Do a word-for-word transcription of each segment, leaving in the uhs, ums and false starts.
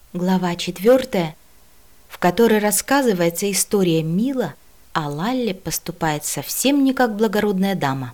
Глава четвертая, в которой рассказывается история Мила, а Лалли поступает совсем не как благородная дама.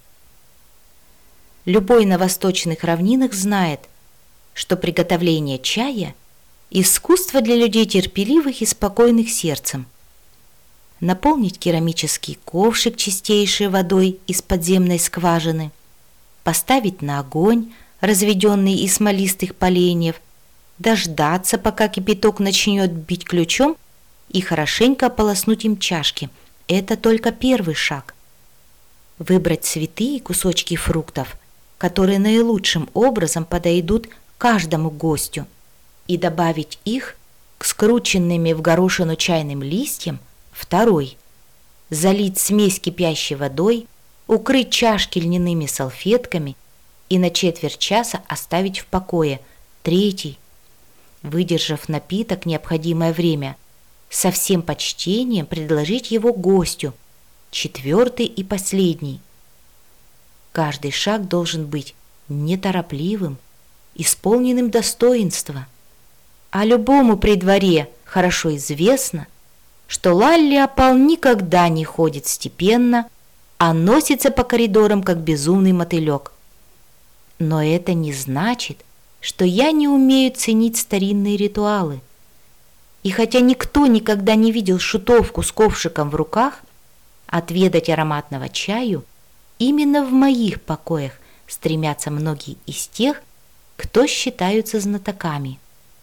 Любой на восточных равнинах знает, что приготовление чая – искусство для людей терпеливых и спокойных сердцем. Наполнить керамический ковшик чистейшей водой из подземной скважины, поставить на огонь, разведенный из смолистых поленьев, дождаться, пока кипяток начнет бить ключом, и хорошенько ополоснуть им чашки. Это только первый шаг. Выбрать цветы и кусочки фруктов, которые наилучшим образом подойдут каждому гостю, и добавить их к скрученными в горошину чайным листьям. Второй. Залить смесь кипящей водой, укрыть чашки льняными салфетками и на четверть часа оставить в покое. Третий. Выдержав напиток необходимое время, со всем почтением предложить его гостю. Четвертый и последний. Каждый шаг должен быть неторопливым, исполненным достоинства. А любому при дворе хорошо известно, что Лалли опал никогда не ходит степенно, а носится по коридорам, как безумный мотылек. Но это не значит, что я не умею ценить старинные ритуалы. И хотя никто никогда не видел шутовку с ковшиком в руках, отведать ароматного чаю именно в моих покоях стремятся многие из тех, кто считаются знатоками.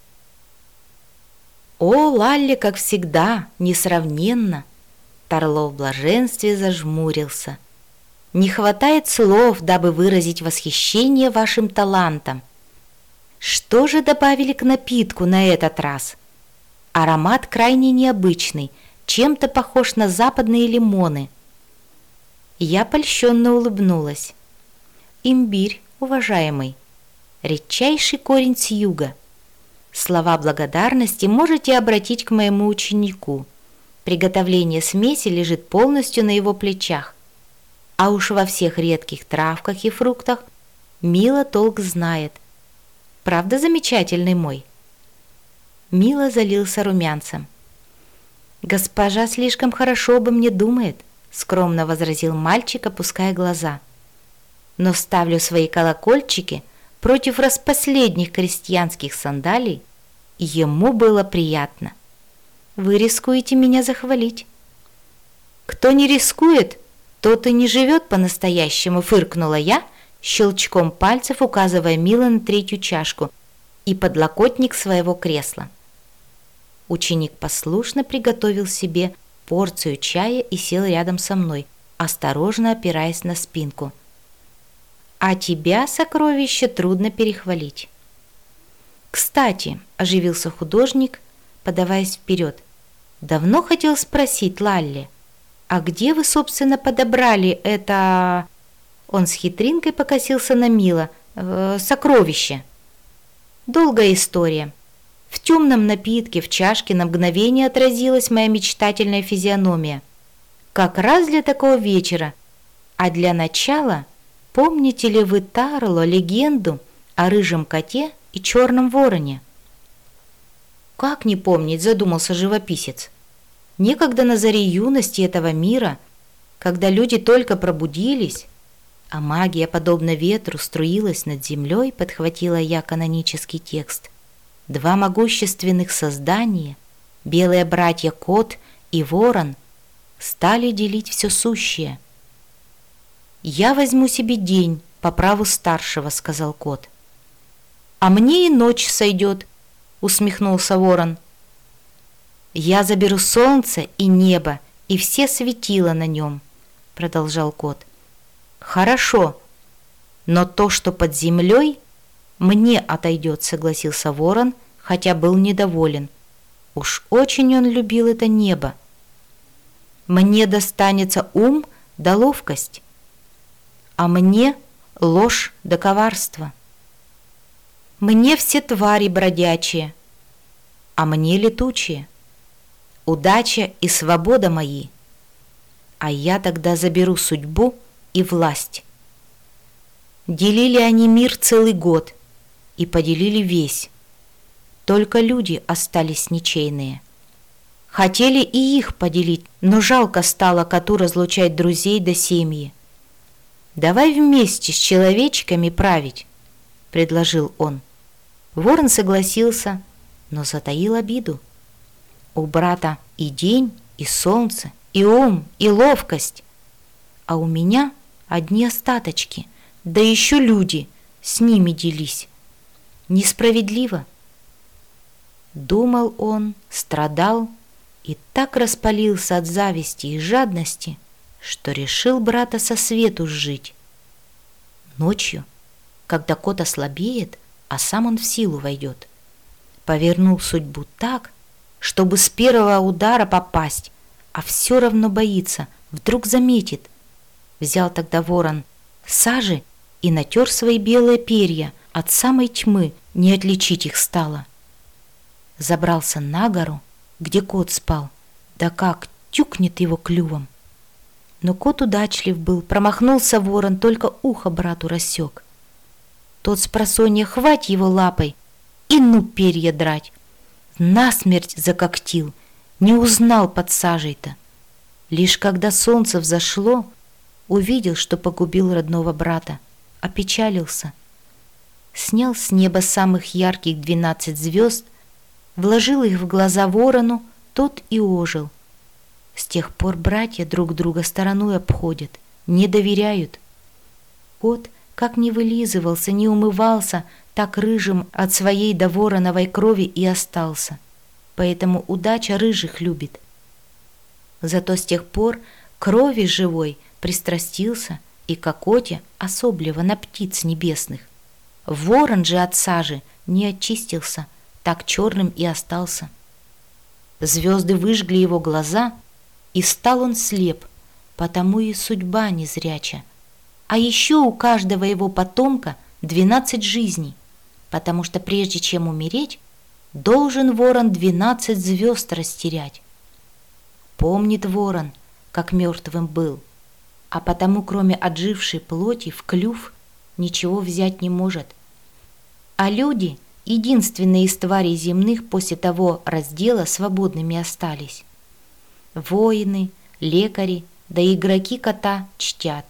О, Лалли, как всегда, несравненно! Тарло в блаженстве зажмурился. Не хватает слов, дабы выразить восхищение вашим талантом. Что же добавили к напитку на этот раз? Аромат крайне необычный, чем-то похож на западные лимоны. Я польщенно улыбнулась. Имбирь, уважаемый, редчайший корень с юга. Слова благодарности можете обратить к моему ученику. Приготовление смеси лежит полностью на его плечах. А уж во всех редких травках и фруктах Мила толк знает. Правда, замечательный мой? Мила залился румянцем. «Госпожа слишком хорошо обо мне думает», — скромно возразил мальчик, опуская глаза. «Но ставлю свои колокольчики против распоследних крестьянских сандалий, и ему было приятно. Вы рискуете меня захвалить». «Кто не рискует, тот и не живет по-настоящему», — фыркнула я, щелчком пальцев указывая Мила на третью чашку и подлокотник своего кресла. Ученик послушно приготовил себе порцию чая и сел рядом со мной, осторожно опираясь на спинку. «А тебя, сокровище, трудно перехвалить». «Кстати», — оживился художник, подаваясь вперед, «давно хотел спросить, Лалли, а где вы, собственно, подобрали это...» Он с хитринкой покосился на Мила. Э, «Сокровище». «Долгая история. В темном напитке в чашке на мгновение отразилась моя мечтательная физиономия. Как раз для такого вечера. А для начала, помните ли вы, Тарло, легенду о рыжем коте и черном вороне?» «Как не помнить?» – задумался живописец. «Некогда на заре юности этого мира, когда люди только пробудились, а магия, подобно ветру, струилась над землей», – подхватила я канонический текст. «Два могущественных создания, белые братья Кот и Ворон, стали делить все сущее». «Я возьму себе день по праву старшего», — сказал Кот. «А мне и ночь сойдет», — усмехнулся Ворон. «Я заберу солнце и небо и все светила на нем», — продолжал Кот. «Хорошо, но то, что под землей, мне отойдет», — согласился Ворон, хотя был недоволен. Уж очень он любил это небо. «Мне достанется ум да ловкость, а мне ложь да коварство. Мне все твари бродячие, а мне летучие. Удача и свобода мои, а я тогда заберу судьбу и власть». Делили они мир целый год и поделили весь. только люди остались ничейные. Хотели и их поделить, но жалко стало коту разлучать друзей до семьи. «Давай вместе с человечками править», — предложил он. Ворон согласился, но затаил обиду. У брата и день, и солнце, и ум, и ловкость, а у меня одни остаточки, да еще люди, с ними делись. Несправедливо. Думал он, страдал и так распалился от зависти и жадности, что решил брата со свету сжить. Ночью, когда кот ослабеет, а сам он в силу войдет, повернул судьбу так, чтобы с первого удара попасть, а все равно боится, вдруг заметит. Взял тогда ворон сажи и натер свои белые перья, от самой тьмы не отличить их стало. Забрался на гору, где кот спал, да как тюкнет его клювом. Но кот удачлив был, промахнулся ворон, только ухо брату рассек. Тот спросонья хвать его лапой и ну перья драть. Насмерть закоктил, не узнал под сажей-то. Лишь когда солнце взошло, увидел, что погубил родного брата, опечалился. Снял с неба самых ярких двенадцать звезд, вложил их в глаза ворону, тот и ожил. С тех пор братья друг друга стороной обходят, не доверяют. Кот, как не вылизывался, не умывался, так рыжим от своей до вороновой крови и остался. Поэтому удача рыжих любит. Зато с тех пор крови живой пристрастился и к охоте особливо на птиц небесных. Ворон же от сажи не очистился, так черным и остался. Звезды выжгли его глаза, и стал он слеп, потому и судьба незряча. А еще у каждого его потомка двенадцать жизней, потому что прежде чем умереть, должен ворон двенадцать звезд растерять. Помнит ворон, как мертвым был, а потому кроме отжившей плоти в клюв ничего взять не может. А люди, единственные из тварей земных, после того раздела свободными остались. Воины, лекари, да и игроки кота чтят,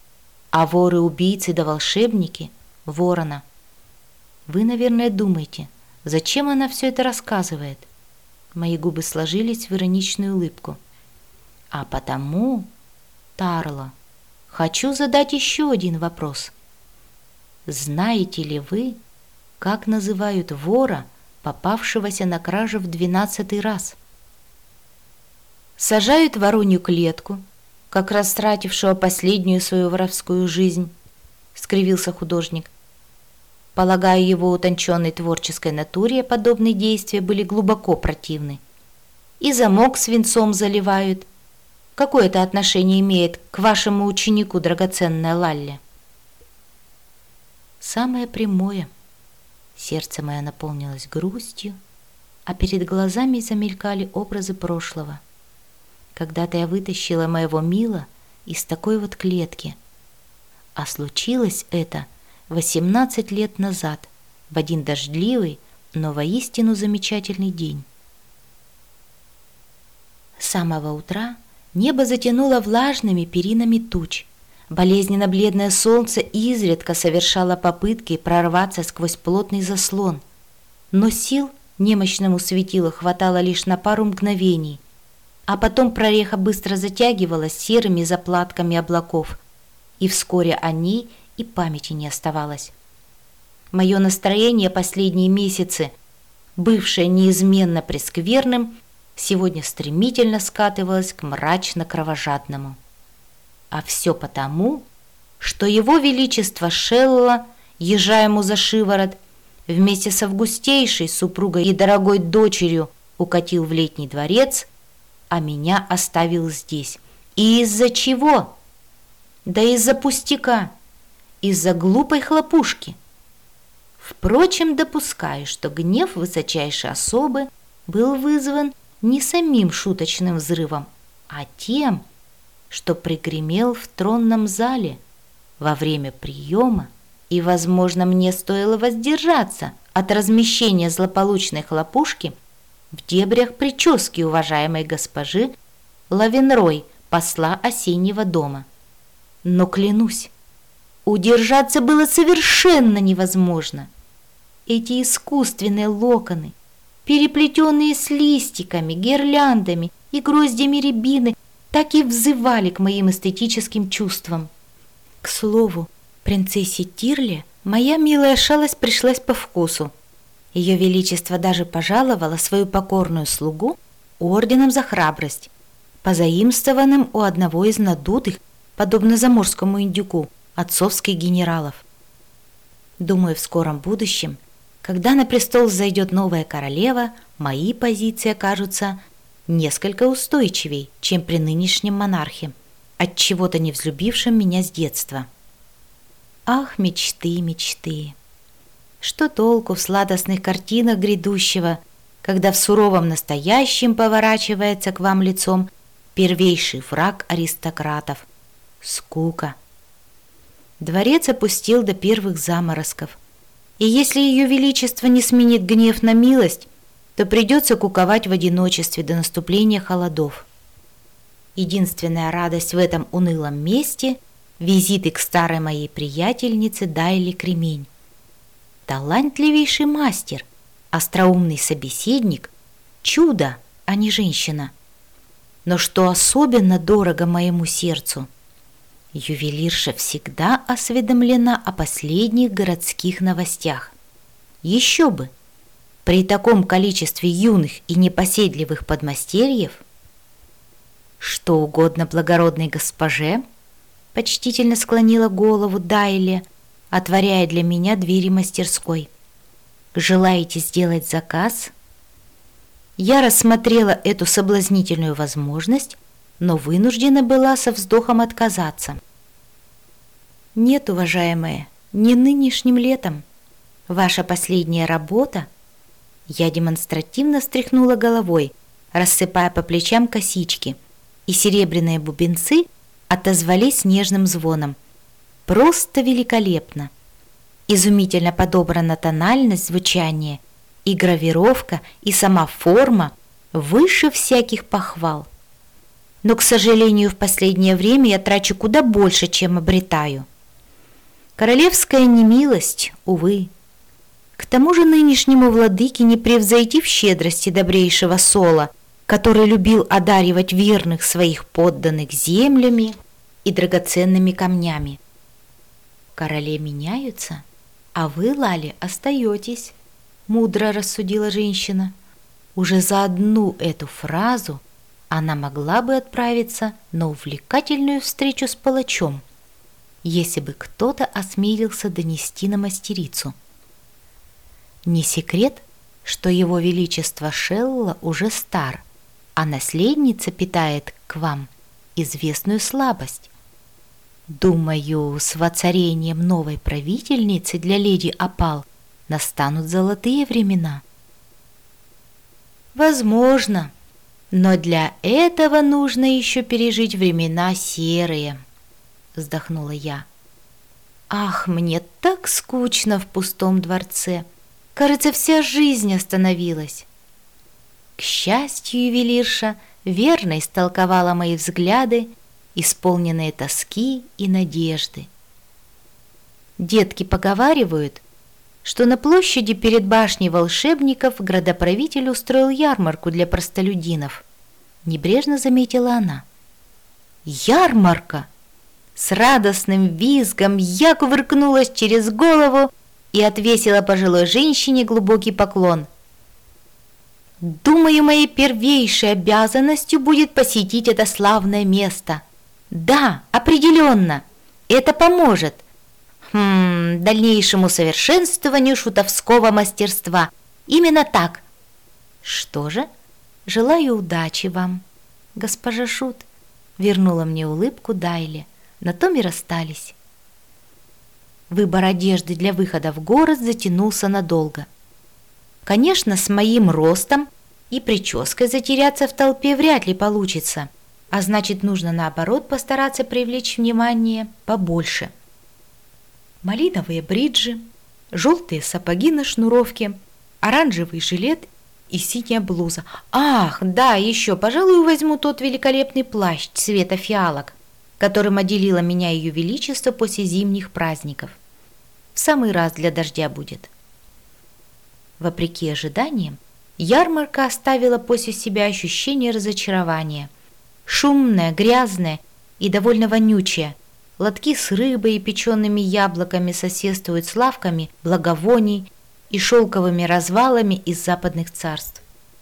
а воры-убийцы да волшебники — ворона. Вы, наверное, думаете, зачем она все это рассказывает? Мои губы сложились в ироничную улыбку. А потому, Тарло, хочу задать еще один вопрос. Знаете ли вы, как называют вора, попавшегося на краже в двенадцатый раз? Сажают в воронью клетку, как растратившего последнюю свою воровскую жизнь, скривился художник. Полагаю, его утонченной творческой натуре подобные действия были глубоко противны. И замок свинцом заливают. Какое это отношение имеет к вашему ученику, драгоценная Лалли? Самое прямое. Сердце мое наполнилось грустью, а перед глазами замелькали образы прошлого. Когда-то я вытащила моего Мила из такой вот клетки, а случилось это восемнадцать лет назад, в один дождливый, но воистину замечательный день. С самого утра небо затянуло влажными перинами туч. Болезненно бледное солнце изредка совершало попытки прорваться сквозь плотный заслон, но сил немощному светилу хватало лишь на пару мгновений, а потом прореха быстро затягивалась серыми заплатками облаков, и вскоре о ней и памяти не оставалось. Мое настроение последние месяцы, бывшее неизменно прескверным, сегодня стремительно скатывалось к мрачно-кровожадному. А все потому, что его величество Шелла, езжа ему за шиворот, вместе с августейшей супругой и дорогой дочерью укатил в летний дворец, а меня оставил здесь. И из-за чего? Да из-за пустяка, из-за глупой хлопушки. Впрочем, допускаю, что гнев высочайшей особы был вызван не самим шуточным взрывом, а тем, что пригремел в тронном зале во время приема, и, возможно, мне стоило воздержаться от размещения злополучной хлопушки в дебрях прически уважаемой госпожи Лавенрой, посла осеннего дома. Но клянусь, удержаться было совершенно невозможно. Эти искусственные локоны, переплетенные с листиками, гирляндами и гроздями рябины, так и взывали к моим эстетическим чувствам. К слову, принцессе Тирле моя милая шалость пришлась по вкусу. Ее Величество даже пожаловало свою покорную слугу орденом за храбрость, позаимствованным у одного из надутых, подобно заморскому индюку, отцовских генералов. Думаю, в скором будущем, когда на престол зайдет новая королева, мои позиции окажутся несколько устойчивей, чем при нынешнем монархе, от чего-то не взлюбившем меня с детства. Ах, мечты, мечты! Что толку в сладостных картинах грядущего, когда в суровом настоящем поворачивается к вам лицом первейший враг аристократов — скука. Дворец опустил до первых заморозков, и если Ее Величество не сменит гнев на милость, то придется куковать в одиночестве до наступления холодов. Единственная радость в этом унылом месте — визиты к старой моей приятельнице Дайли Кремень. Талантливейший мастер, остроумный собеседник, чудо, а не женщина. Но что особенно дорого моему сердцу, ювелирша всегда осведомлена о последних городских новостях. Еще бы! При таком количестве юных и непоседливых подмастерьев. Что угодно благородной госпоже, почтительно склонила голову Дайли, отворяя для меня двери мастерской. Желаете сделать заказ? Я рассмотрела эту соблазнительную возможность, но вынуждена была со вздохом отказаться. Нет, уважаемая, не нынешним летом. Ваша последняя работа. Я демонстративно встряхнула головой, рассыпая по плечам косички, и серебряные бубенцы отозвались нежным звоном. Просто великолепно! Изумительно подобрана тональность звучания, и гравировка, и сама форма выше всяких похвал. Но, к сожалению, в последнее время я трачу куда больше, чем обретаю. Королевская немилость, увы. К тому же нынешнему владыке не превзойти в щедрости добрейшего Сола, который любил одаривать верных своих подданных землями и драгоценными камнями. Короли меняются, а вы, Лали, остаетесь, мудро рассудила женщина. Уже за одну эту фразу она могла бы отправиться на увлекательную встречу с палачом, если бы кто-то осмелился донести на мастерицу. Не секрет, что его величество Шелла уже стар, а наследница питает к вам известную слабость. Думаю, с воцарением новой правительницы для леди Опал настанут золотые времена. Возможно, но для этого нужно еще пережить времена серые, вздохнула я. Ах, мне так скучно в пустом дворце. Кажется, вся жизнь остановилась. К счастью, ювелирша верно истолковала мои взгляды, исполненные тоски и надежды. Детки поговаривают, что на площади перед башней волшебников градоправитель устроил ярмарку для простолюдинов. Небрежно заметила она. Ярмарка! С радостным визгом я кувыркнулась через голову и отвесила пожилой женщине глубокий поклон. Думаю, моей первейшей обязанностью будет посетить это славное место. Да, определенно, это поможет хм, дальнейшему совершенствованию шутовского мастерства. Именно так. Что же, желаю удачи вам, госпожа Шут, вернула мне улыбку Дайли. На том и расстались. Выбор одежды для выхода в город затянулся надолго. Конечно, с моим ростом и прической затеряться в толпе вряд ли получится, а значит, нужно наоборот постараться привлечь внимание побольше. Малиновые бриджи, желтые сапоги на шнуровке, оранжевый жилет и синяя блуза. Ах, да, еще, пожалуй, возьму тот великолепный плащ цвета фиалок, которым отделила меня Ее Величество после зимних праздников. В самый раз для дождя будет. Вопреки ожиданиям, ярмарка оставила после себя ощущение разочарования. Шумная, грязная и довольно вонючая. Лотки с рыбой и печеными яблоками соседствуют с лавками благовоний и шелковыми развалами из западных царств.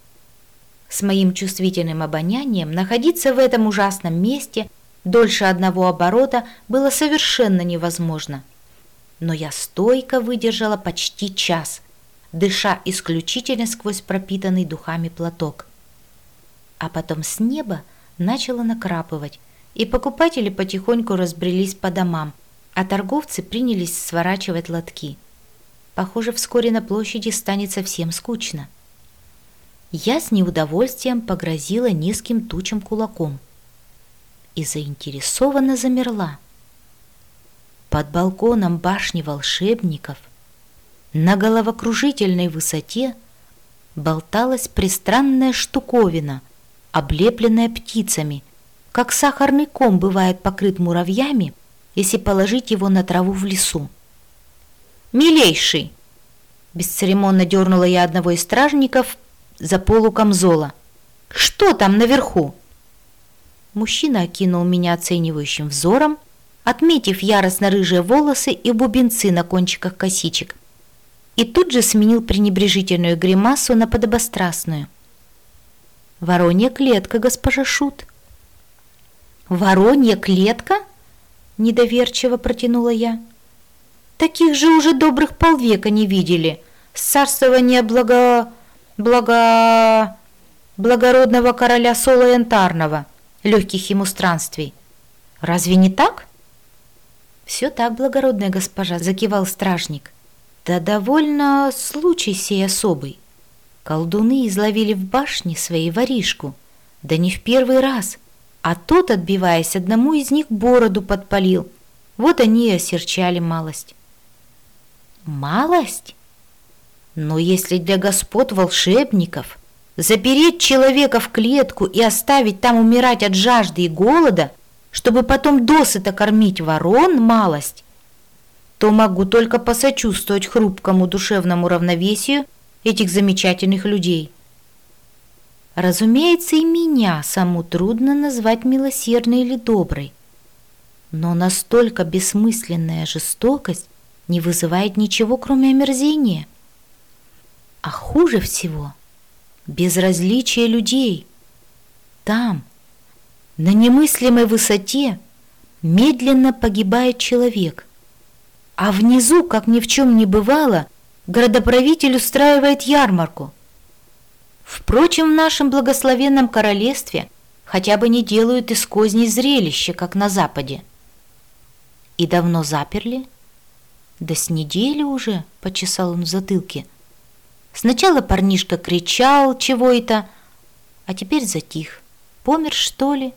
С моим чувствительным обонянием находиться в этом ужасном месте дольше одного оборота было совершенно невозможно. Но я стойко выдержала почти час, дыша исключительно сквозь пропитанный духами платок. А потом с неба начало накрапывать, и покупатели потихоньку разбрелись по домам, а торговцы принялись сворачивать лотки. Похоже, вскоре на площади станет совсем скучно. Я с неудовольствием погрозила низким тучам кулаком и заинтересованно замерла. Под балконом башни волшебников на головокружительной высоте болталась пристранная штуковина, облепленная птицами, как сахарный ком бывает покрыт муравьями, если положить его на траву в лесу. «Милейший!» Бесцеремонно дернула я одного из стражников за полу камзола. «Что там наверху?» Мужчина окинул меня оценивающим взором, отметив яростно-рыжие волосы и бубенцы на кончиках косичек, и тут же сменил пренебрежительную гримасу на подобострастную. «Воронья клетка, госпожа Шут». «Воронья клетка?» – недоверчиво протянула я. «Таких же уже добрых полвека не видели. С царствования благо... благо... благородного короля Сола Янтарного, легких ему странствий. Разве не так?» «Все так, благородная госпожа», – закивал стражник. «Да довольно случай сей особый. Колдуны изловили в башне своей воришку, да не в первый раз, а тот, отбиваясь, одному из них бороду подпалил. Вот они и осерчали малость». «Малость? Но если для господ волшебников запереть человека в клетку и оставить там умирать от жажды и голода, чтобы потом досыта кормить ворон малость, то могу только посочувствовать хрупкому душевному равновесию этих замечательных людей. Разумеется, и меня саму трудно назвать милосердной или доброй, но настолько бессмысленная жестокость не вызывает ничего, кроме омерзения. А хуже всего безразличие людей. Там, на немыслимой высоте, медленно погибает человек, а внизу, как ни в чем не бывало, градоправитель устраивает ярмарку. Впрочем, в нашем благословенном королевстве хотя бы не делают из козней зрелища, как на Западе. И давно заперли? Да с недели уже, почесал он в затылке. Сначала парнишка кричал чего это, а теперь затих. Помер, что ли?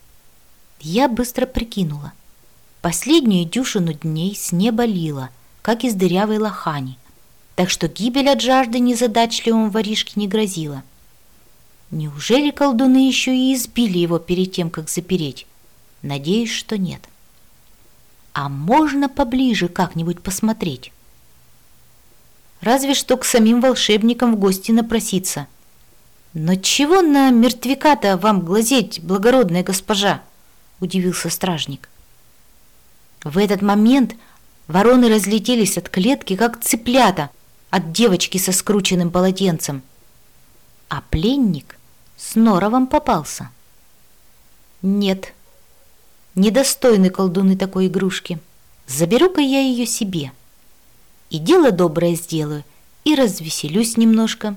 Я быстро прикинула. Последнюю дюжину дней с неба лило, как из дырявой лохани, так что гибель от жажды незадачливому воришке не грозила. Неужели колдуны еще и избили его перед тем, как запереть? Надеюсь, что нет. А можно поближе как-нибудь посмотреть? Разве что к самим волшебникам в гости напроситься. Но чего на мертвяка-то вам глазеть, благородная госпожа? Удивился стражник. В этот момент вороны разлетелись от клетки, как цыплята от девочки со скрученным полотенцем. А пленник с норовом попался. Нет, недостойны колдуны такой игрушки. Заберу-ка я ее себе. И дело доброе сделаю, и развеселюсь немножко.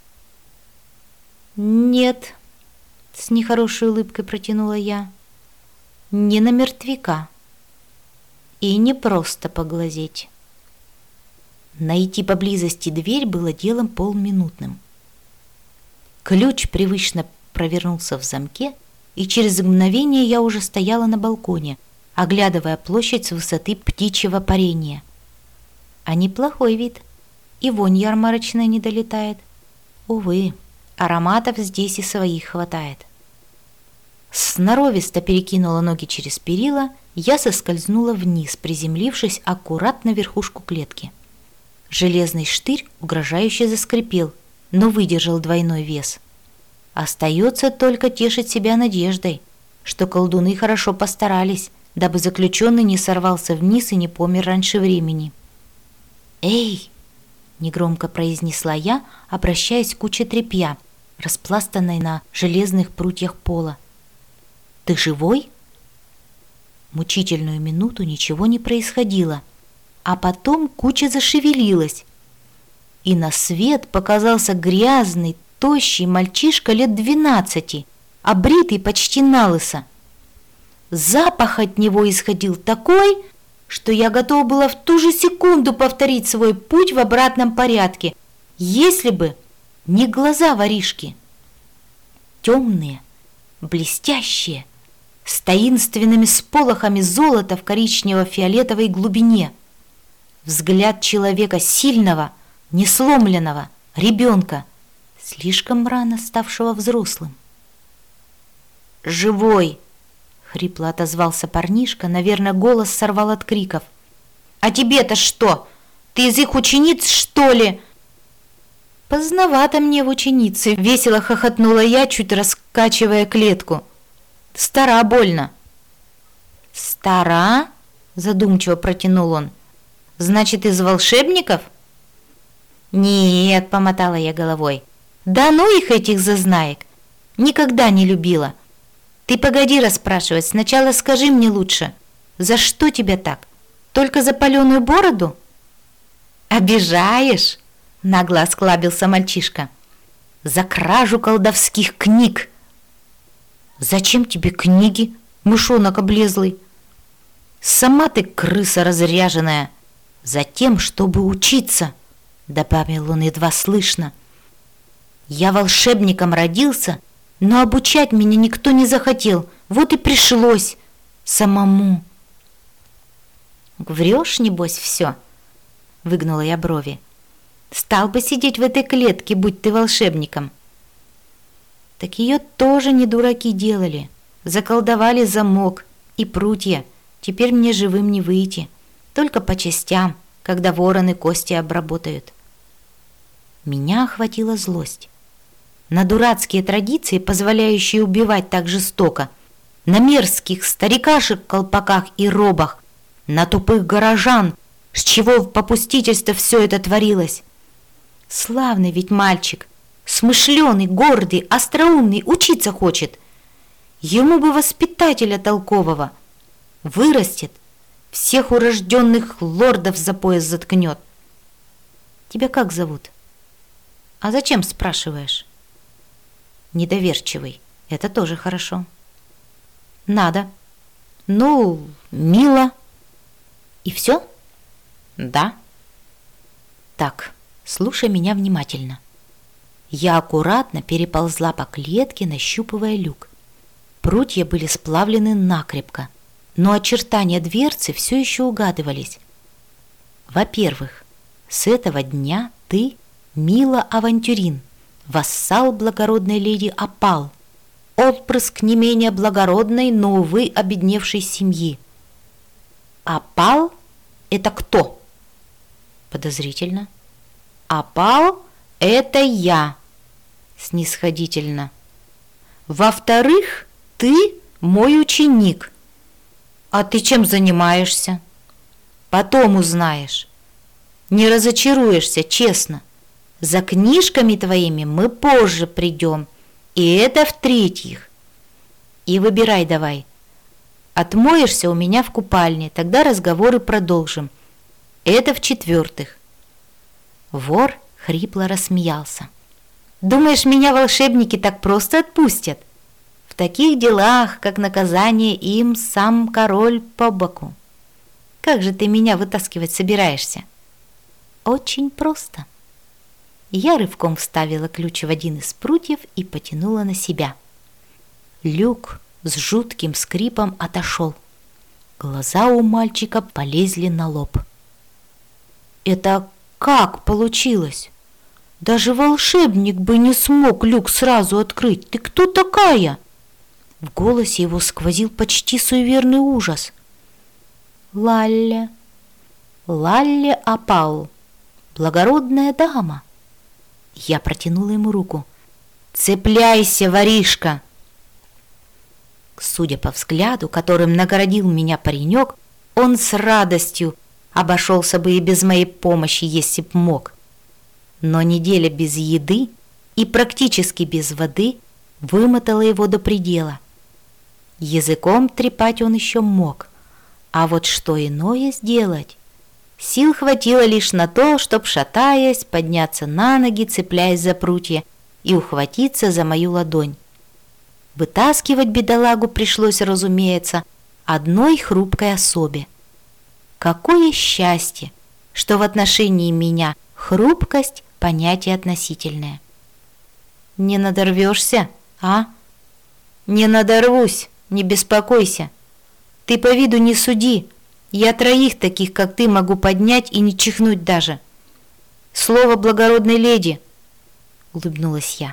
Нет, с нехорошей улыбкой протянула я, не на мертвяка. И не просто поглазеть. Найти поблизости дверь было делом полминутным. Ключ привычно провернулся в замке, и через мгновение я уже стояла на балконе, оглядывая площадь с высоты птичьего парения. А неплохой вид. И вонь ярмарочная не долетает. Увы, ароматов здесь и своих хватает. Сноровисто перекинула ноги через перила, я соскользнула вниз, приземлившись аккуратно на верхушку клетки. Железный штырь угрожающе заскрипел, но выдержал двойной вес. Остается только тешить себя надеждой, что колдуны хорошо постарались, дабы заключенный не сорвался вниз и не помер раньше времени. «Эй!» — негромко произнесла я, обращаясь к куче тряпья, распластанной на железных прутьях пола. «Ты живой?» Мучительную минуту ничего не происходило, а потом куча зашевелилась, и на свет показался грязный, тощий мальчишка лет двенадцати, обритый почти налысо. Запах от него исходил такой, что я готова была в ту же секунду повторить свой путь в обратном порядке, если бы не глаза воришки. Темные, блестящие, с таинственными сполохами золота в коричнево-фиолетовой глубине. Взгляд человека сильного, несломленного, ребенка, слишком рано ставшего взрослым. «Живой!» — хрипло отозвался парнишка, наверное, голос сорвал от криков. «А тебе-то что? Ты из их учениц, что ли?» «Поздновато мне в ученице!» — весело хохотнула я, чуть раскачивая клетку. «Стара больно». «Стара?» — задумчиво протянул он. «Значит, из волшебников?» «Нет», — помотала я головой. «Да ну их, этих зазнаек! Никогда не любила. Ты погоди расспрашивать, сначала скажи мне лучше, за что тебя так? Только за паленую бороду?» «Обижаешь?» — нагло осклабился мальчишка. «За кражу колдовских книг». «Зачем тебе книги, мышонок облезлый?» «Сама ты крыса разряженная!» «Затем, чтобы учиться», — добавил он едва слышно. «Я волшебником родился, но обучать меня никто не захотел, вот и пришлось самому». «Врешь, небось, все?» — выгнула я брови. «Стал бы сидеть в этой клетке, будь ты волшебником». Так ее тоже не дураки делали. Заколдовали замок и прутья. Теперь мне живым не выйти. Только по частям, когда вороны кости обработают. Меня охватила злость. На дурацкие традиции, позволяющие убивать так жестоко, на мерзких старикашек в колпаках и робах, на тупых горожан, с чего в попустительство все это творилось. Славный ведь мальчик, смышленый, гордый, остроумный, учиться хочет. Ему бы воспитателя толкового. Вырастет, всех урожденных лордов за пояс заткнет. Тебя как зовут? А зачем спрашиваешь? Недоверчивый, это тоже хорошо. Надо. Ну, мило. И все? Да. Так, слушай меня внимательно. Я аккуратно переползла по клетке, нащупывая люк. Прутья были сплавлены накрепко, но очертания дверцы все еще угадывались. Во-первых, с этого дня ты, Мила Авантюрин, вассал благородной леди Опал, отпрыск не менее благородной, но, увы, обедневшей семьи. Опал — это кто? Подозрительно. Опал — это я. Снисходительно. Во-вторых, ты мой ученик. А ты чем занимаешься? Потом узнаешь. Не разочаруешься, честно. За книжками твоими мы позже придем. И это в-третьих. И выбирай давай. Отмоешься у меня в купальне, тогда разговоры продолжим. Это в-четвертых. Вор хрипло рассмеялся. Думаешь, меня волшебники так просто отпустят? В таких делах, как наказание им, сам король по боку. Как же ты меня вытаскивать собираешься? Очень просто. Я рывком вставила ключ в один из прутьев и потянула на себя. Люк с жутким скрипом отошел. Глаза у мальчика полезли на лоб. Это как получилось? Даже волшебник бы не смог люк сразу открыть. Ты кто такая? В голосе его сквозил почти суеверный ужас. Лалля, Лалля Апал, благородная дама. Я протянула ему руку. Цепляйся, воришка! Судя по взгляду, которым наградил меня паренек, он с радостью обошелся бы и без моей помощи, если б мог. Но неделя без еды и практически без воды вымотала его до предела. Языком трепать он еще мог, а вот что иное сделать? Сил хватило лишь на то, чтоб, шатаясь, подняться на ноги, цепляясь за прутья, и ухватиться за мою ладонь. Вытаскивать бедолагу пришлось, разумеется, одной хрупкой особе. Какое счастье, что в отношении меня хрупкость – понятие относительное. Не надорвешься, а? Не надорвусь, не беспокойся. Ты по виду не суди, я троих таких, как ты, могу поднять и не чихнуть даже. Слово благородной леди, улыбнулась я.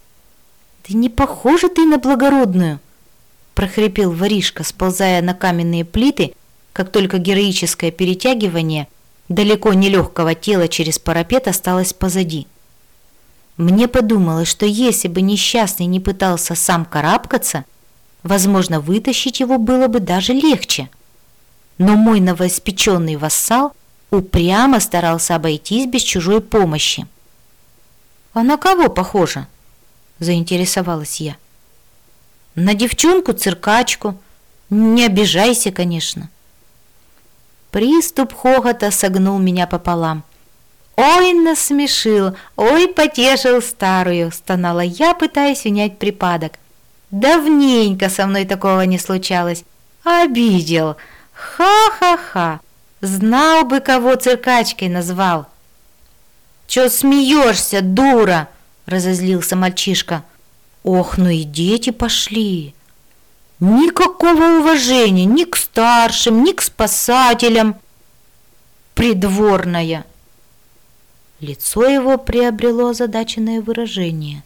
Да не похожа ты на благородную, прохрипел воришка, сползая на каменные плиты, как только героическое перетягивание далеко не легкого тела через парапет осталось позади. Мне подумалось, что если бы несчастный не пытался сам карабкаться, возможно, вытащить его было бы даже легче. Но мой новоиспеченный вассал упрямо старался обойтись без чужой помощи. «А на кого похоже?» – заинтересовалась я. «На девчонку-циркачку. Не обижайся, конечно». Приступ хохота согнул меня пополам. «Ой, насмешил, ой, потешил старую!» – стонала я, пытаясь унять припадок. «Давненько со мной такого не случалось. Обидел! Ха-ха-ха! Знал бы, кого циркачкой назвал!» «Чё смеешься, дура?» – разозлился мальчишка. «Ох, ну и дети пошли!» Никакого уважения ни к старшим, ни к спасателям. Придворная. Лицо его приобрело озадаченное выражение.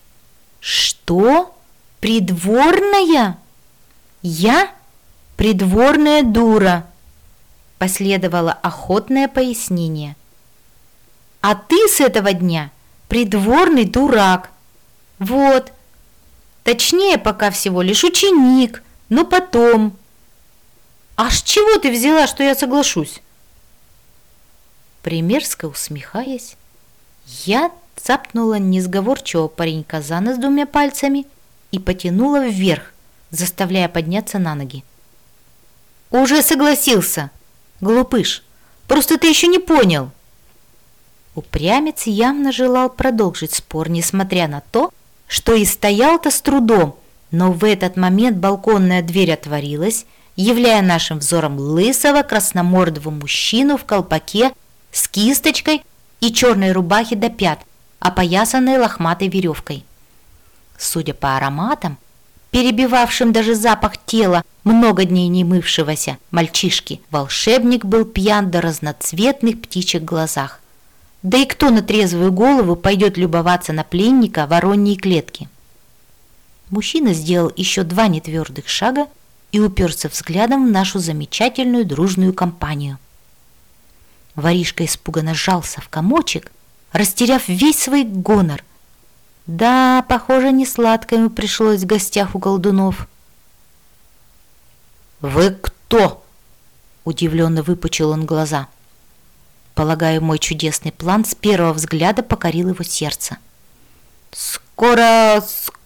Что? Придворная? Я? Придворная дура. Последовало охотное пояснение. А ты с этого дня придворный дурак. Вот. Точнее, пока всего лишь ученик, но потом. А с чего ты взяла, что я соглашусь? Примерзко усмехаясь, я цапнула несговорчивого паренька за нос двумя пальцами и потянула вверх, заставляя подняться на ноги. Уже согласился, глупыш, просто ты еще не понял. Упрямец явно желал продолжить спор, несмотря на то, что и стоял-то с трудом, но в этот момент балконная дверь отворилась, являя нашим взором лысого красномордого мужчину в колпаке с кисточкой и черной рубахе до пят, опоясанной лохматой веревкой. Судя по ароматам, перебивавшим даже запах тела много дней не мывшегося мальчишки, волшебник был пьян до разноцветных птичьих глазах. Да и кто на трезвую голову пойдет любоваться на пленника вороньей клетки? Мужчина сделал еще два нетвердых шага и уперся взглядом в нашу замечательную дружную компанию. Воришка испуганно сжался в комочек, растеряв весь свой гонор. Да, похоже, не сладко ему пришлось в гостях у колдунов. «Вы кто?» – удивленно выпучил он глаза. Полагаю, мой чудесный план с первого взгляда покорил его сердце. «Скоро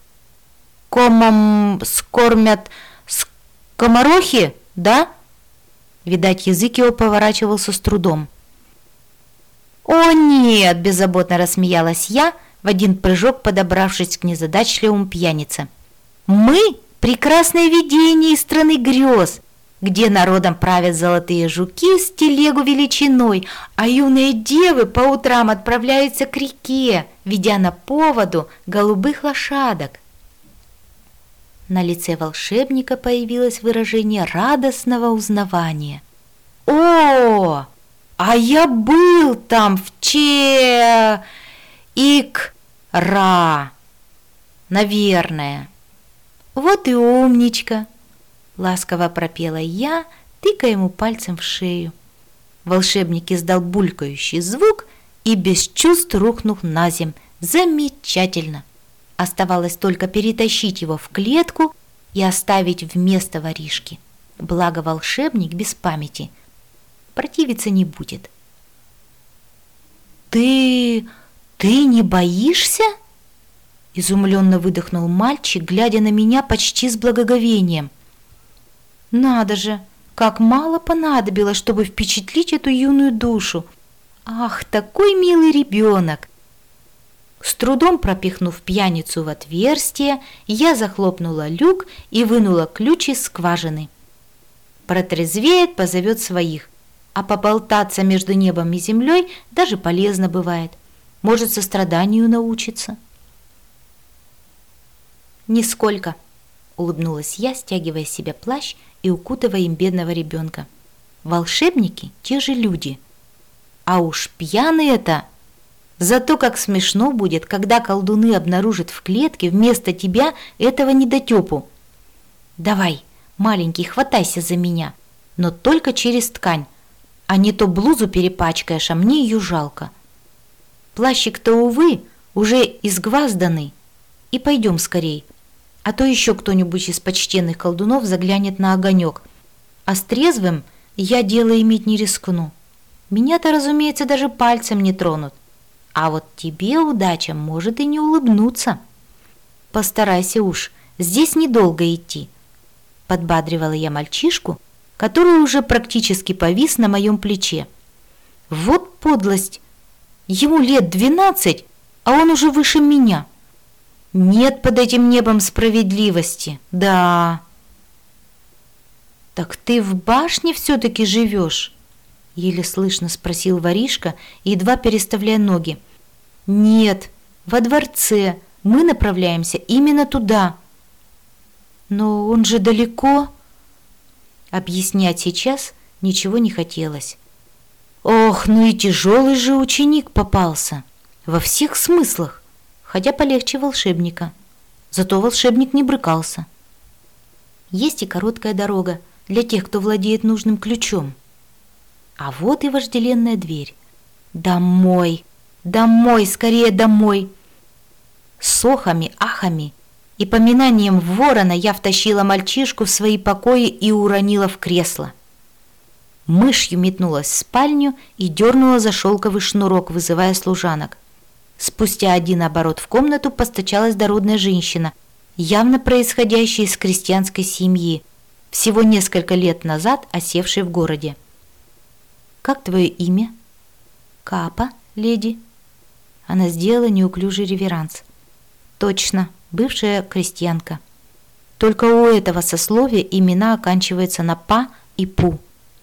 скомом скормят скоморохи, да?» Видать, язык его поворачивался с трудом. «О нет!» – беззаботно рассмеялась я, в один прыжок подобравшись к незадачливому пьянице. «Мы – прекрасное видение из страны грез, где народом правят золотые жуки с телегу величиной, а юные девы по утрам отправляются к реке, ведя на поводу голубых лошадок». На лице волшебника появилось выражение радостного узнавания. «О, А я был там в че... ик-ра. Наверное. Вот и умничка, ласково пропела я, тыкая ему пальцем в шею. Волшебник издал булькающий звук и без чувств рухнул на земь. Замечательно! Оставалось только перетащить его в клетку и оставить вместо воришки. Благо волшебник без памяти. Противиться не будет. «Ты... ты не боишься?» Изумленно выдохнул мальчик, глядя на меня почти с благоговением. «Надо же, как мало понадобилось, чтобы впечатлить эту юную душу! Ах, такой милый ребенок!» С трудом пропихнув пьяницу в отверстие, я захлопнула люк и вынула ключ из скважины. Протрезвеет, позовет своих, а поболтаться между небом и землей даже полезно бывает. Может, состраданию научиться. «Нисколько», — улыбнулась я, стягивая с себя плащ и укутывая им бедного ребенка. «Волшебники — те же люди. А уж пьяные это... Зато как смешно будет, когда колдуны обнаружат в клетке вместо тебя этого недотепу. Давай, маленький, хватайся за меня, но только через ткань, а не то блузу перепачкаешь, а мне ее жалко. Плащик-то, увы, уже изгвазданный, и пойдем скорей, а то еще кто-нибудь из почтенных колдунов заглянет на огонек, а с трезвым я дело иметь не рискну. Меня-то, разумеется, даже пальцем не тронут. А вот тебе удача может и не улыбнуться. Постарайся уж, здесь недолго идти. Подбадривала я мальчишку, который уже практически повис на моем плече. Вот подлость! Ему лет двенадцать, а он уже выше меня. Нет под этим небом справедливости, да. Так ты в башне все-таки живешь? Еле слышно спросил воришка, едва переставляя ноги. «Нет, во дворце. Мы направляемся именно туда». «Но он же далеко». Объяснять сейчас ничего не хотелось. Ох, ну и тяжелый же ученик попался. Во всех смыслах, хотя полегче волшебника. Зато волшебник не брыкался. Есть и короткая дорога для тех, кто владеет нужным ключом. А вот и вожделенная дверь. Домой, домой, скорее домой. С охами, ахами и поминанием ворона я втащила мальчишку в свои покои и уронила в кресло. Мышью метнулась в спальню и дернула за шелковый шнурок, вызывая служанок. Спустя один оборот в комнату постучалась дородная женщина, явно происходящая из крестьянской семьи, всего несколько лет назад осевшей в городе. «Как твое имя?» «Капа, леди». Она сделала неуклюжий реверанс. «Точно, бывшая крестьянка. Только у этого сословия имена оканчиваются на «па» и «пу».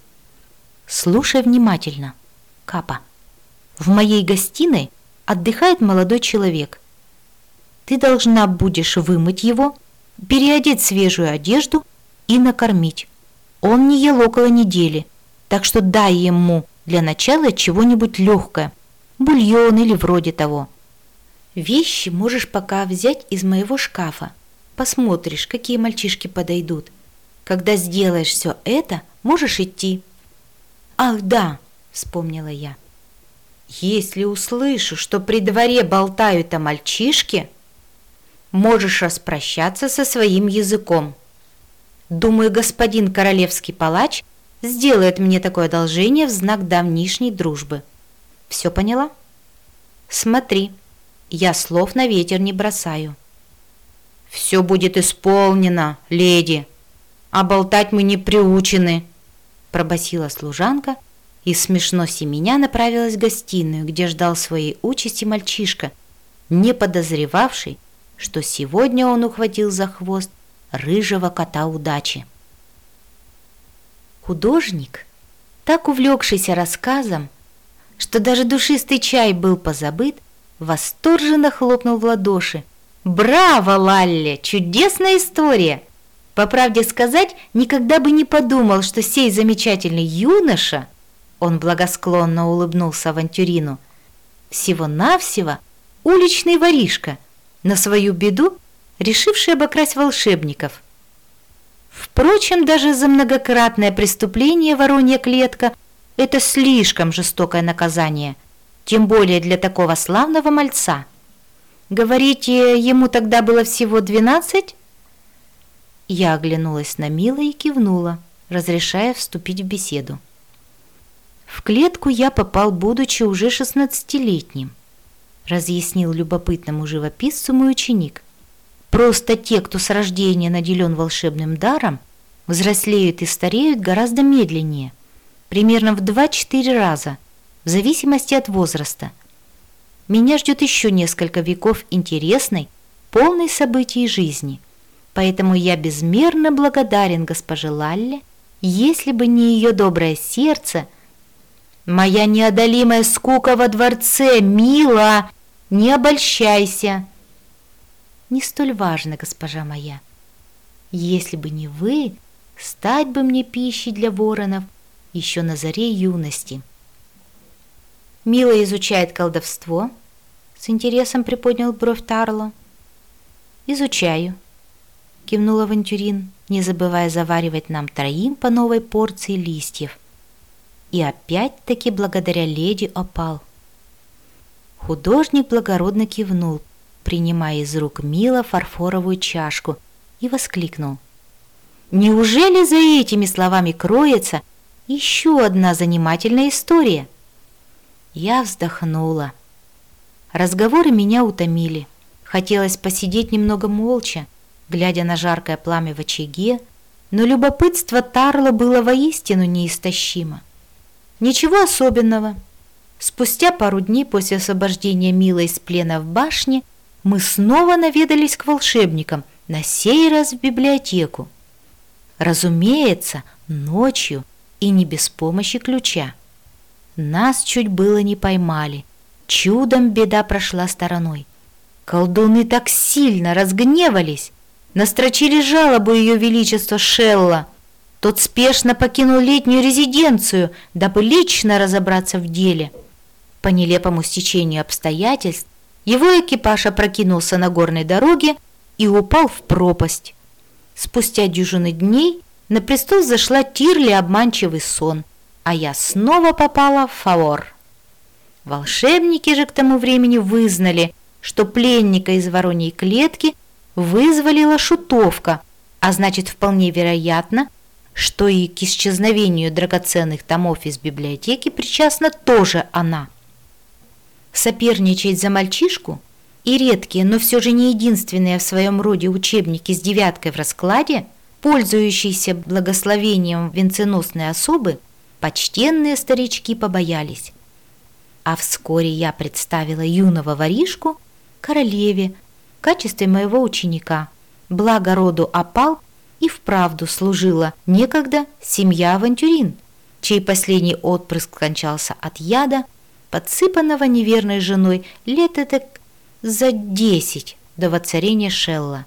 Слушай внимательно, Капа. В моей гостиной отдыхает молодой человек. Ты должна будешь вымыть его, переодеть в свежую одежду и накормить. Он не ел около недели. Так что дай ему для начала чего-нибудь легкое, бульон или вроде того. Вещи можешь пока взять из моего шкафа. Посмотришь, какие мальчишки подойдут. Когда сделаешь все это, можешь идти. Ах, да, вспомнила я. Если услышу, что при дворе болтают о мальчишке, можешь распрощаться со своим языком. Думаю, господин королевский палач сделает мне такое одолжение в знак давнишней дружбы. Все поняла? Смотри, я слов на ветер не бросаю. Все будет исполнено, леди, а болтать мы не приучены, пробасила служанка и смешно семеня направилась в гостиную, где ждал своей участи мальчишка, не подозревавший, что сегодня он ухватил за хвост рыжего кота удачи. Художник, так увлекшийся рассказом, что даже душистый чай был позабыт, восторженно хлопнул в ладоши. «Браво, Лалли! Чудесная история! По правде сказать, никогда бы не подумал, что сей замечательный юноша Он благосклонно улыбнулся авантюрину. Всего-навсего уличный воришка, на свою беду решивший обокрасть волшебников. Впрочем, даже за многократное преступление воронья клетка – это слишком жестокое наказание, тем более для такого славного мальца. Говорите, ему тогда было всего двенадцать? Я оглянулась на Мила и кивнула, разрешая вступить в беседу. В клетку я попал, будучи уже шестнадцатилетним, разъяснил любопытному живописцу мой ученик. Просто те, кто с рождения наделен волшебным даром, взрослеют и стареют гораздо медленнее, примерно в два-четыре раза, в зависимости от возраста. Меня ждет еще несколько веков интересной, полной событий жизни, поэтому я безмерно благодарен госпоже Лалле, если бы не ее доброе сердце. Моя неодолимая скука во дворце, Мила, не обольщайся. Не столь важно, госпожа моя. Если бы не вы, стать бы мне пищей для воронов еще на заре юности. Мила изучает колдовство, с интересом приподнял бровь Тарло. Изучаю, кивнул авантюрин, не забывая заваривать нам троим по новой порции листьев. И опять-таки благодаря леди Опал. Художник благородно кивнул, принимая из рук Мила фарфоровую чашку, и воскликнул: «Неужели за этими словами кроется еще одна занимательная история?» Я вздохнула. Разговоры меня утомили. Хотелось посидеть немного молча, глядя на жаркое пламя в очаге, но любопытство Тарло было воистину неистощимо. Ничего особенного. Спустя пару дней после освобождения Мила из плена в башне мы снова наведались к волшебникам, на сей раз в библиотеку. Разумеется, ночью и не без помощи ключа. Нас чуть было не поймали. Чудом беда прошла стороной. Колдуны так сильно разгневались, настрочили жалобу ее величества Шелла. Тот спешно покинул летнюю резиденцию, дабы лично разобраться в деле. По нелепому стечению обстоятельств его экипаж опрокинулся на горной дороге и упал в пропасть. Спустя дюжины дней на престол зашла Тирли обманчивый сон, а я снова попала в фавор. Волшебники же к тому времени вызнали, что пленника из вороньей клетки вызволила шутовка, а значит, вполне вероятно, что и к исчезновению драгоценных томов из библиотеки причастна тоже она. Соперничать за мальчишку и редкие, но все же не единственные в своем роде учебники с девяткой в раскладе, пользующиеся благословением венценосной особы, почтенные старички побоялись. А вскоре я представила юного воришку королеве в качестве моего ученика, благо роду Опал и вправду служила некогда семья Авантюрин, чей последний отпрыск скончался от яда, подсыпанного неверной женой лет этак за десять до воцарения Шелла.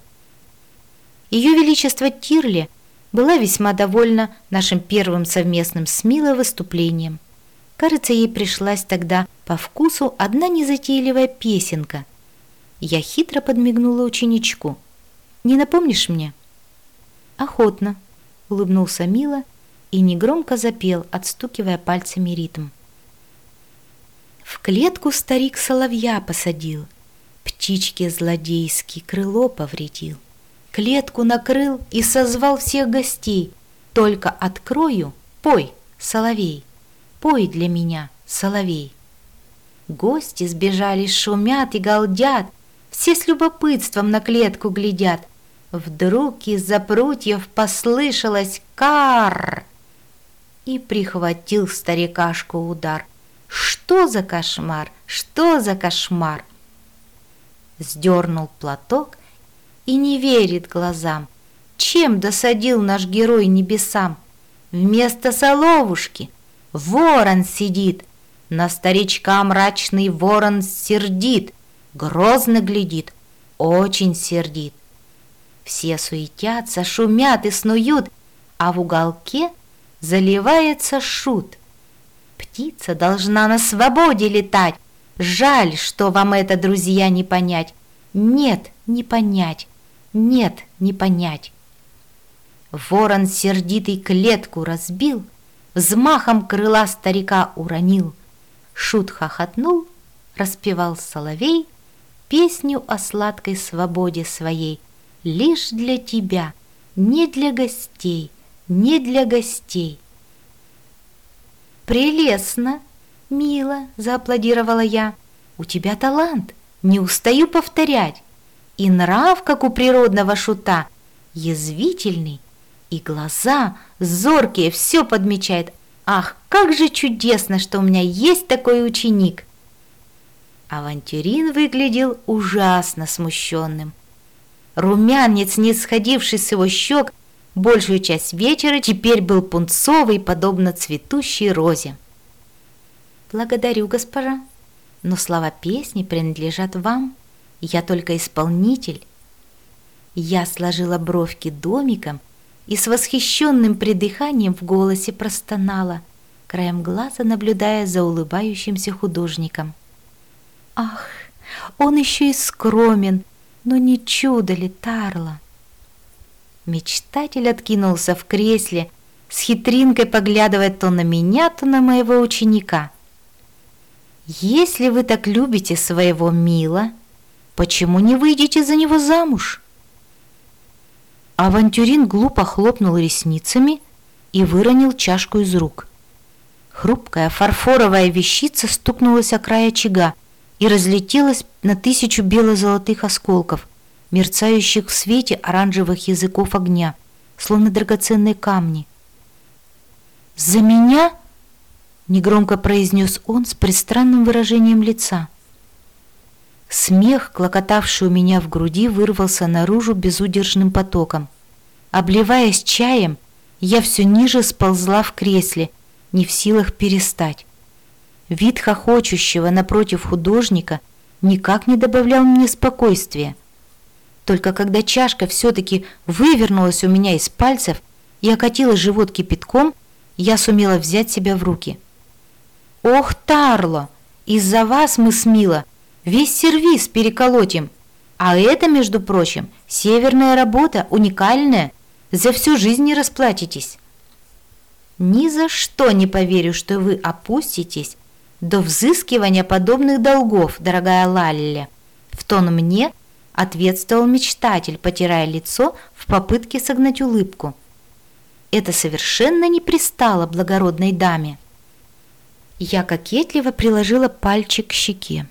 Ее величество Тирли была весьма довольна нашим первым совместным с Милой выступлением. Кажется, ей пришлась тогда по вкусу одна незатейливая песенка. Я хитро подмигнула ученичку. «Не напомнишь мне?» «Охотно», — улыбнулся Мила и негромко запел, отстукивая пальцами ритм. В клетку старик соловья посадил, птичке злодейский крыло повредил. Клетку накрыл и созвал всех гостей. Только открою, пой, соловей, пой для меня, соловей. Гости сбежались, шумят и галдят, все с любопытством на клетку глядят. Вдруг из-за прутьев послышалось «кар!» и прихватил старикашку удар. Что за кошмар, что за кошмар? Сдернул платок и не верит глазам. Чем досадил наш герой небесам? Вместо соловушки ворон сидит. На старичка мрачный ворон сердит, грозно глядит, очень сердит. Все суетятся, шумят и снуют, а в уголке заливается шут. Птица должна на свободе летать. Жаль, что вам это, друзья, не понять. Нет, не понять. Нет, не понять. Ворон сердитый клетку разбил, взмахом крыла старика уронил. Шут хохотнул, распевал соловей песню о сладкой свободе своей. Лишь для тебя, не для гостей, не для гостей. «Прелестно, мило!» – зааплодировала я. «У тебя талант, не устаю повторять. И нрав, как у природного шута, язвительный, и глаза зоркие, все подмечает. Ах, как же чудесно, что у меня есть такой ученик!» Авантюрин выглядел ужасно смущенным. Румянец, не сходивший с его щек, большую часть вечера теперь был пунцовый, подобно цветущей розе. «Благодарю, госпожа, но слова песни принадлежат вам, я только исполнитель». Я сложила бровки домиком и с восхищенным придыханием в голосе простонала, краем глаза наблюдая за улыбающимся художником. «Ах, он еще и скромен, но не чудо ли, Тарло?» Мечтатель откинулся в кресле, с хитринкой поглядывая то на меня, то на моего ученика. «Если вы так любите своего Мила, почему не выйдете за него замуж?» Авантюрин глупо хлопнул ресницами и выронил чашку из рук. Хрупкая фарфоровая вещица стукнулась о край очага и разлетелась на тысячу бело-золотых осколков, мерцающих в свете оранжевых языков огня, словно драгоценные камни. «За меня?» — негромко произнес он с пристранным выражением лица. Смех, клокотавший у меня в груди, вырвался наружу безудержным потоком. Обливаясь чаем, я все ниже сползла в кресле, не в силах перестать. Вид хохочущего напротив художника никак не добавлял мне спокойствия. Только когда чашка все-таки вывернулась у меня из пальцев и окатила живот кипятком, я сумела взять себя в руки. «Ох, Тарло, из-за вас мы с Мило весь сервиз переколотим, а это, между прочим, северная работа, уникальная, за всю жизнь не расплатитесь». «Ни за что не поверю, что вы опуститесь до взыскивания подобных долгов, дорогая Лалли», в тон мне ответствовал мечтатель, потирая лицо в попытке согнать улыбку. Это совершенно не пристало благородной даме. Я кокетливо приложила пальчик к щеке.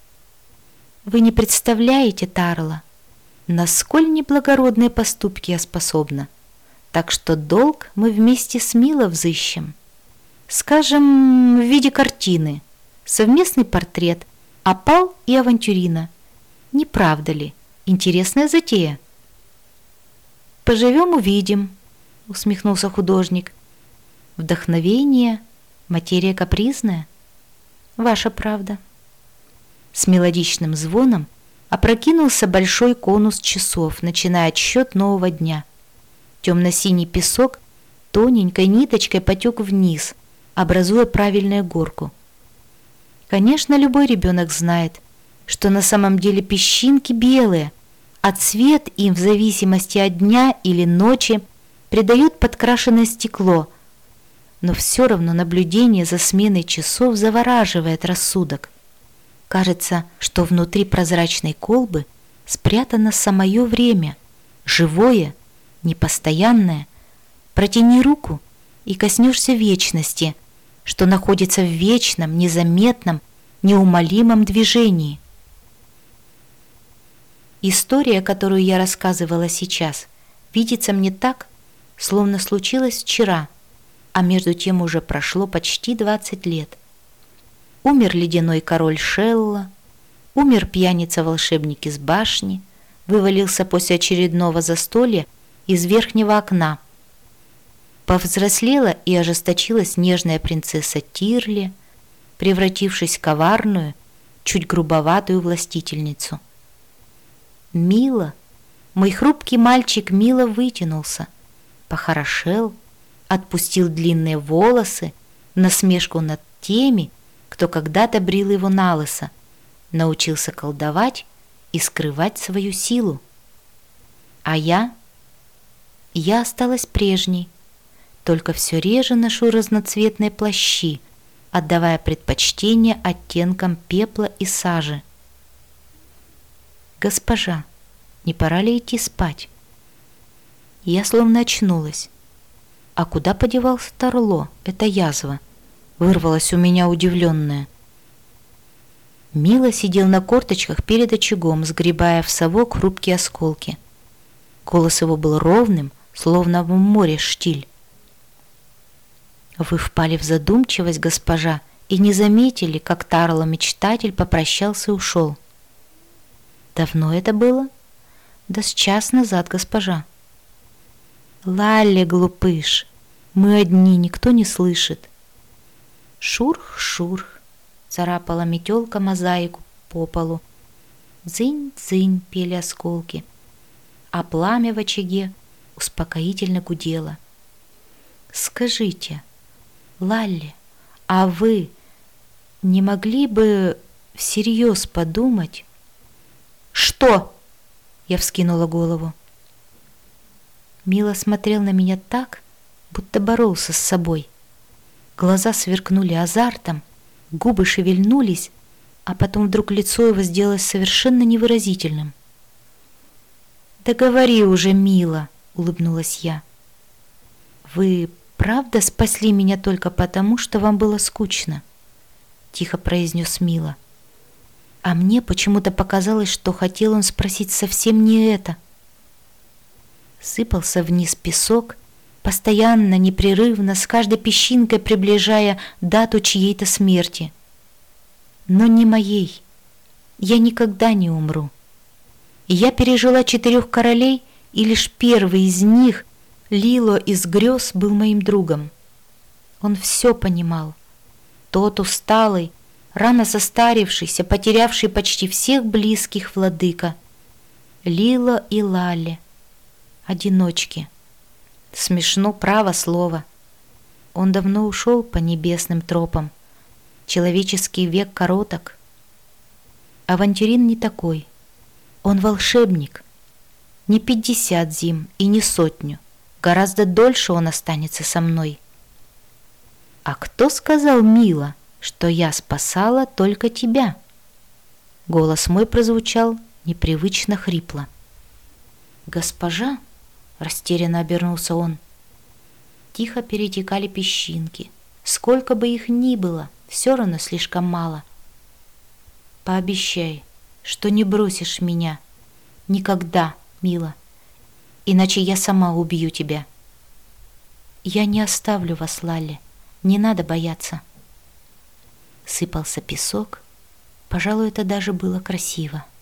«Вы не представляете, Тарло, на сколь неблагородные поступки я способна, так что долг мы вместе с Мило взыщем. Скажем, в виде картины, совместный портрет опал и авантюрина. Не правда ли? Интересная затея». «Поживем, увидим», — усмехнулся художник. «Вдохновение, материя капризная. Ваша правда». С мелодичным звоном опрокинулся большой конус часов, начиная отсчет нового дня. Темно-синий песок тоненькой ниточкой потек вниз, образуя правильную горку. Конечно, любой ребенок знает, что на самом деле песчинки белые, а цвет им в зависимости от дня или ночи придают подкрашенное стекло, но все равно наблюдение за сменой часов завораживает рассудок. Кажется, что внутри прозрачной колбы спрятано самое время, живое, непостоянное. Протяни руку и коснешься вечности, что находится в вечном, незаметном, неумолимом движении. История, которую я рассказывала сейчас, видится мне так, словно случилось вчера, а между тем уже прошло почти двадцать лет. Умер ледяной король Шелла, умер пьяница-волшебник из башни, вывалился после очередного застолья из верхнего окна. Повзрослела и ожесточилась нежная принцесса Тирли, превратившись в коварную, чуть грубоватую властительницу. Мило, мой хрупкий мальчик Мило вытянулся, похорошел, отпустил длинные волосы насмешку над теми, кто когда-то брил его налысо, научился колдовать и скрывать свою силу. А я? Я осталась прежней, только все реже ношу разноцветные плащи, отдавая предпочтение оттенкам пепла и сажи. «Госпожа, не пора ли идти спать?» Я словно очнулась. «А куда подевался Тарло, эта язва?» Вырвалась у меня удивленная. Мила сидел на корточках перед очагом, сгребая в совок хрупкие осколки. Голос его был ровным, словно в море штиль. «Вы впали в задумчивость, госпожа, и не заметили, как Тарло-мечтатель попрощался и ушел». «Давно это было?» «Да с час назад, госпожа». «Лалли, глупыш, мы одни, никто не слышит». «Шурх-шурх», царапала метелка мозаику по полу. «Дзынь-дзынь» пели осколки, а пламя в очаге успокоительно гудело. «Скажите, Лалли, а вы не могли бы всерьез подумать?» «Что?» — я вскинула голову. Мила смотрел на меня так, будто боролся с собой. Глаза сверкнули азартом, губы шевельнулись, а потом вдруг лицо его сделалось совершенно невыразительным. «Да говори уже, Мила!» — улыбнулась я. «Вы правда спасли меня только потому, что вам было скучно?» — тихо произнес Мила. А мне почему-то показалось, что хотел он спросить совсем не это. Сыпался вниз песок, постоянно, непрерывно, с каждой песчинкой приближая дату чьей-то смерти. Но не моей. Я никогда не умру. И я пережила четырех королей, и лишь первый из них, Лило из грез, был моим другом. Он все понимал. Тот усталый, рано состарившийся, потерявший почти всех близких владыка. Лило и Лалли. Одиночки. Смешно, право слово. Он давно ушел по небесным тропам. Человеческий век короток. Авантюрин не такой. Он волшебник. Не пятьдесят зим и не сотню. Гораздо дольше он останется со мной. А кто сказал, Мила, что я спасала только тебя? Голос мой прозвучал непривычно хрипло. «Госпожа?» — растерянно обернулся он. Тихо перетекали песчинки. Сколько бы их ни было, все равно слишком мало. «Пообещай, что не бросишь меня. Никогда, Мила. Иначе я сама убью тебя». «Я не оставлю вас, Лалли. Не надо бояться». Сыпался песок. Пожалуй, это даже было красиво.